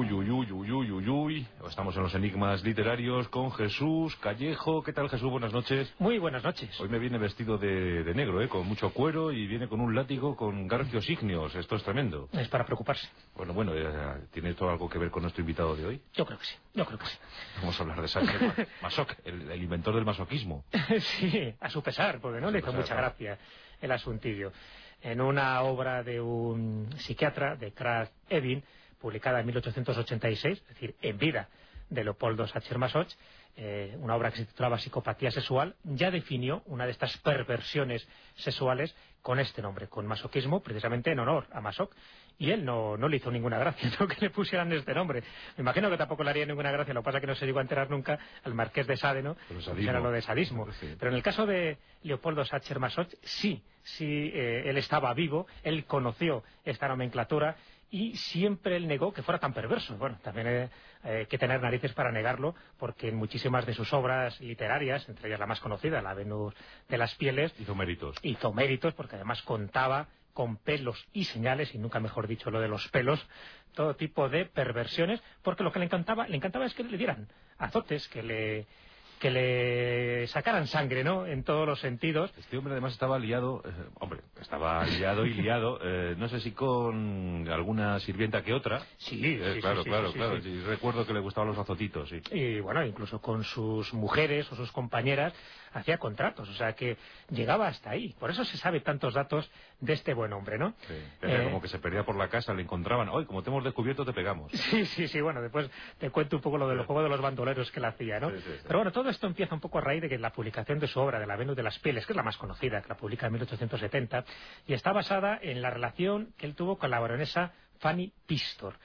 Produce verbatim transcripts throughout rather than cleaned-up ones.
Uy, uy, uy, uy, uy, uy, uy. Estamos en los enigmas literarios con Jesús Callejo. ¿Qué tal, Jesús? Buenas noches. Muy buenas noches. Hoy me viene vestido de, de negro, ¿eh? Con mucho cuero y viene con un látigo con garfios ígneos. Esto es tremendo. Es para preocuparse. Bueno, bueno, eh, ¿tiene esto algo que ver con nuestro invitado de hoy? Yo creo que sí, yo creo que sí. Vamos a hablar de Sacher Masoch, el, el inventor del masoquismo. Sí, a su pesar, porque no le hizo mucha gracia el asuntillo. En una obra de un psiquiatra, de Krafft Ebing, publicada en mil ochocientos ochenta y seis, es decir, en vida de Leopoldo Sacher Masoch, eh, una obra que se titulaba Psicopatía sexual, ya definió una de estas perversiones sexuales con este nombre, con masoquismo, precisamente en honor a Masoch. Y él no, no le hizo ninguna gracia, ¿no?, que le pusieran este nombre. Me imagino que tampoco le haría ninguna gracia, lo que pasa es que no se llegó a enterar nunca al marqués de Sade, ¿no?, que era lo de sadismo. Sí. Pero en el caso de Leopoldo Sacher Masoch, sí, sí, eh, él estaba vivo, él conoció esta nomenclatura y siempre él negó que fuera tan perverso. Bueno, también hay eh, que tener narices para negarlo, porque en muchísimas de sus obras literarias, entre ellas la más conocida, La Venus de las Pieles, hizo méritos. Hizo méritos, porque además contaba con pelos y señales, y nunca mejor dicho lo de los pelos, todo tipo de perversiones, porque lo que le encantaba, le encantaba es que le dieran azotes, que le... que le sacaran sangre, ¿no?, en todos los sentidos. Este hombre además estaba liado, eh, hombre, estaba liado y liado, eh, no sé si con alguna sirvienta que otra. Sí, eh, sí, claro, sí, claro, sí, claro. sí, sí. Sí, recuerdo que le gustaban los azotitos, sí. Y bueno, incluso con sus mujeres o sus compañeras hacía contratos, o sea que llegaba hasta ahí. Por eso se sabe tantos datos de este buen hombre, ¿no? Sí, era eh... como que se perdía por la casa, le encontraban, hoy como te hemos descubierto te pegamos. Sí, sí, sí, bueno, después te cuento un poco lo del sí. juego de los bandoleros que él hacía, ¿no? Sí, sí, sí. Pero bueno, todo esto empieza un poco a raíz de que la publicación de su obra, de La Venus de las Pieles, que es la más conocida, que la publica en mil ochocientos setenta, y está basada en la relación que él tuvo con la baronesa Fanny Pistor.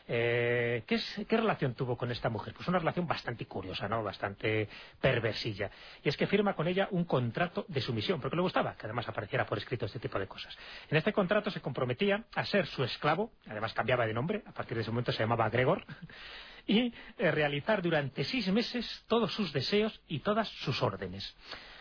Eh, ¿qué, es, ¿Qué relación tuvo con esta mujer? Pues una relación bastante curiosa, ¿no?, bastante perversilla. Y es que firma con ella un contrato de sumisión, porque le gustaba que además apareciera por escrito este tipo de cosas. En este contrato se comprometía a ser su esclavo, además cambiaba de nombre, a partir de ese momento se llamaba Gregor, y eh, realizar durante seis meses todos sus deseos y todas sus órdenes.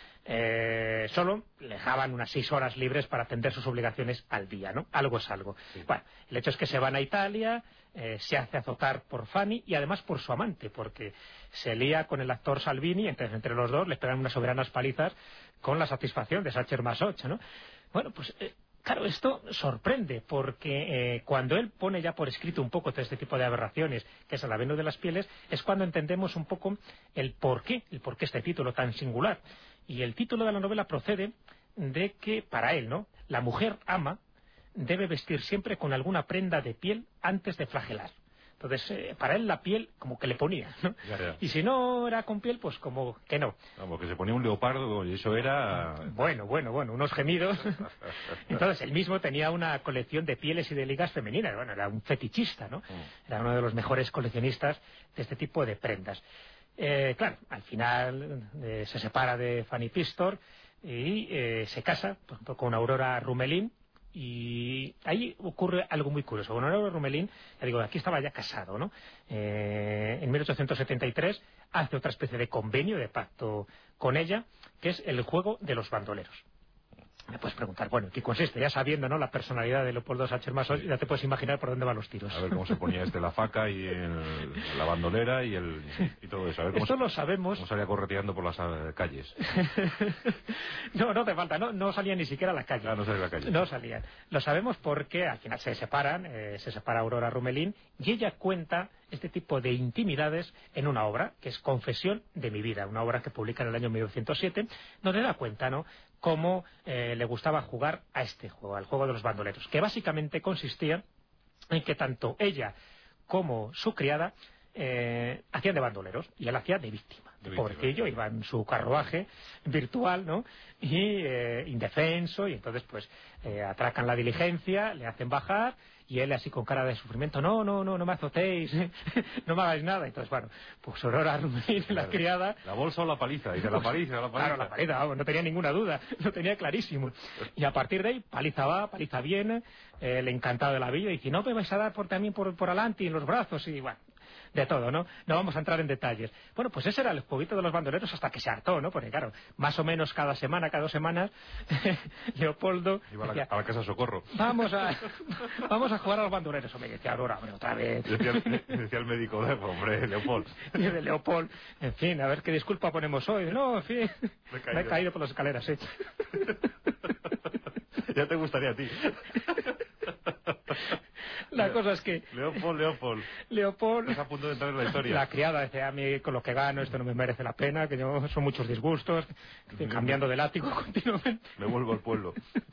Eh, solo le dejaban unas seis horas libres para atender sus obligaciones al día, ¿no? Algo es algo. Sí. Bueno, el hecho es que se van a Italia, eh, se hace azotar por Fanny y además por su amante, porque se lía con el actor Salvini, entonces entre los dos les pegan unas soberanas palizas con la satisfacción de Sacher Masoch, ¿no? Bueno, pues... Eh, Claro, esto sorprende, porque eh, cuando él pone ya por escrito un poco todo este tipo de aberraciones, que es La Venus de las Pieles, es cuando entendemos un poco el porqué, el porqué este título tan singular. Y el título de la novela procede de que, para él, ¿no?, la mujer ama debe vestir siempre con alguna prenda de piel antes de flagelar. Entonces, eh, para él la piel como que le ponía, ¿no? Ya, ya. Y si no era con piel, pues como que no. Como que se ponía un leopardo y eso era... Bueno, bueno, bueno, unos gemidos. Entonces, él mismo tenía una colección de pieles y de ligas femeninas. Bueno, era un fetichista, ¿no? Era uno de los mejores coleccionistas de este tipo de prendas. Eh, claro, al final eh, se separa de Fanny Pistor y eh, se casa, por ejemplo, con Aurora Rumelin. Y ahí ocurre algo muy curioso. Con Aurora Rumelin, ya digo, aquí estaba ya casado, ¿no? Eh, en mil ochocientos setenta y tres hace otra especie de convenio, de pacto con ella, que es el juego de los bandoleros. Me puedes preguntar, bueno, ¿qué consiste? Ya sabiendo, ¿no?, la personalidad de Leopoldo Sacher Masoch, ya te puedes imaginar por dónde van los tiros. A ver cómo se ponía este la faca y el, la bandolera y el y todo eso. A ver cómo Esto se, lo sabemos. Cómo salía correteando por las uh, calles. No, no te falta, no, no salía ni siquiera a la calle. Ah, no salía a la calle. No salían. Lo sabemos porque al final se separan, eh, se separa Aurora Rumelin y ella cuenta este tipo de intimidades en una obra que es Confesión de mi vida, una obra que publica en el año mil novecientos siete, donde da cuenta, ¿no?, cómo eh, le gustaba jugar a este juego, al juego de los bandoleros, que básicamente consistía en que tanto ella como su criada eh, hacían de bandoleros y él hacía de víctima. De pobrecillo, iba en su carruaje virtual, ¿no?, y eh, indefenso, y entonces pues eh, atracan la diligencia, le hacen bajar y él así con cara de sufrimiento, no, no, no, no me azotéis, no me hagáis nada. Entonces, bueno, pues Aurora Rumelin, la criada... La bolsa o la paliza, dice la paliza, la paliza. Claro, la paliza, vamos, no tenía ninguna duda, lo tenía clarísimo. Y a partir de ahí, paliza va, paliza viene, eh, le encantaba de la vida, y dice, no me vais a dar por, también por, por adelante y en los brazos, y bueno... de todo, ¿no? No vamos a entrar en detalles. Bueno, pues ese era el jueguito de los bandoleros hasta que se hartó, ¿no? Porque claro, más o menos cada semana, cada dos semanas, Leopoldo iba a la, decía, a la casa Socorro. Vamos a, vamos a jugar a los bandoleros. O me decía, ahora, hombre, otra vez. Decía, decía el médico, hombre, Leopoldo. Y de Leopoldo, en fin, a ver qué disculpa ponemos hoy. No, en fin, me he caído, me he caído por las escaleras, sí. Ya te gustaría a ti. La cosa es que... Leopold, Leopold. Leopold... Estás a punto de entrar en la historia. La criada decía, a mí con lo que gano esto no me merece la pena, que yo son muchos disgustos, estoy cambiando de látigo continuamente. Me vuelvo al pueblo.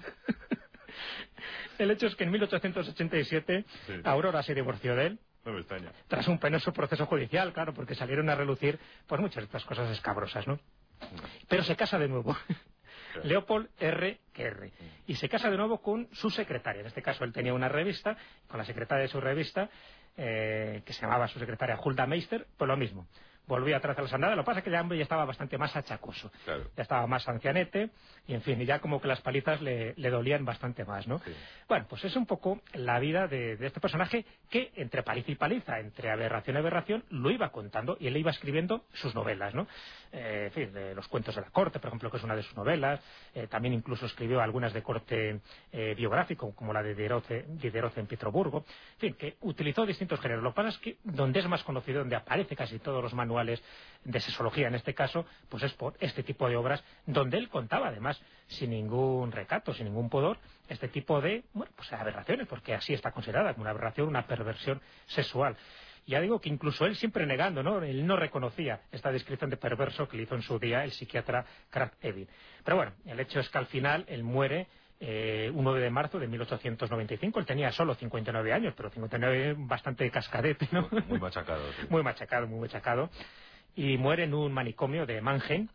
El hecho es que en mil ochocientos ochenta y siete sí. Aurora se divorció de él. No me extraña. Tras un penoso proceso judicial, claro, porque salieron a relucir pues muchas de estas cosas escabrosas, ¿no? Pero se casa de nuevo. Leopold R. R. Y se casa de nuevo con su secretaria. En este caso él tenía una revista, con la secretaria de su revista, eh, que se llamaba su secretaria Hulda Meister, pues lo mismo. Volvía atrás a las andadas, lo que pasa es que ya, hombre, ya estaba bastante más achacoso. Claro. Ya estaba más ancianete, y en fin, y ya como que las palizas le, le dolían bastante más, ¿no? Sí. Bueno, pues es un poco la vida de, de este personaje que, entre paliza y paliza, entre aberración y aberración, lo iba contando, y él iba escribiendo sus novelas, ¿no? Eh, en fin, de los cuentos de la corte, por ejemplo, que es una de sus novelas, eh, también incluso escribió algunas de corte eh, biográfico, como la de Diderot, Diderot en Petersburgo, en fin, que utilizó distintos géneros. Lo que pasa es que donde es más conocido, donde aparece casi todos los manuales de sexología en este caso, pues es por este tipo de obras donde él contaba además sin ningún recato, sin ningún pudor, este tipo de, bueno, pues aberraciones, porque así está considerada como una aberración, una perversión sexual. Ya digo que incluso él siempre negando, ¿no? Él no reconocía esta descripción de perverso que le hizo en su día el psiquiatra Krafft-Ebing. Pero bueno, el hecho es que al final él muere Eh, un nueve de marzo de mil ochocientos noventa y cinco. Él tenía solo cincuenta y nueve años, pero cincuenta y nueve bastante cascadete, ¿no? Muy machacado. Sí. Muy machacado, muy machacado. Y muere en un manicomio de Mannheim,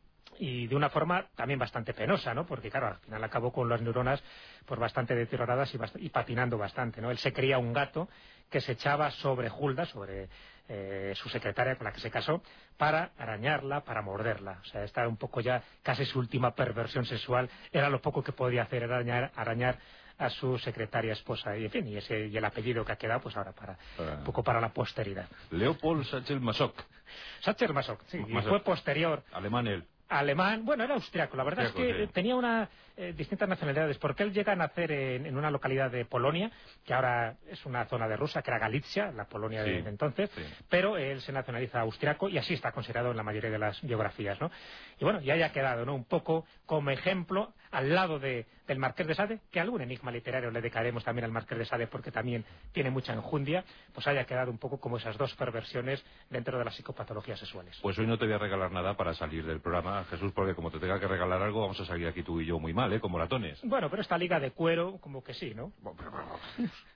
y de una forma también bastante penosa, ¿no? Porque claro, al final acabó con las neuronas pues bastante deterioradas y, bast y patinando bastante, ¿no? Él se creía un gato que se echaba sobre Hulda, sobre eh, su secretaria con la que se casó, para arañarla, para morderla. O sea, esta era un poco ya casi su última perversión sexual, era lo poco que podía hacer, era arañar, arañar a su secretaria esposa, y en fin, y, ese, y el apellido que ha quedado pues ahora para ah. un poco para la posteridad. Leopold Sacher-Masoch. Sacher-Masoch, sí, y fue posterior. Alemán él. Alemán, bueno, era austriaco, la verdad austriaco, es que sí. tenía una, eh, distintas nacionalidades, porque él llega a nacer en, en una localidad de Polonia, que ahora es una zona de Rusia, que era Galicia, la Polonia sí, de, de entonces, sí. Pero él se nacionaliza austriaco y así está considerado en la mayoría de las biografías, ¿no? Y bueno, ya haya quedado, ¿no? Un poco como ejemplo al lado de, del Marqués de Sade, que algún enigma literario le dedicaremos también al Marqués de Sade porque también tiene mucha enjundia, pues haya quedado un poco como esas dos perversiones dentro de las psicopatologías sexuales. Pues hoy no te voy a regalar nada para salir del programa, Jesús, porque como te tenga que regalar algo, vamos a salir aquí tú y yo muy mal, ¿eh? Como latones. Bueno, pero esta liga de cuero, como que sí, ¿no?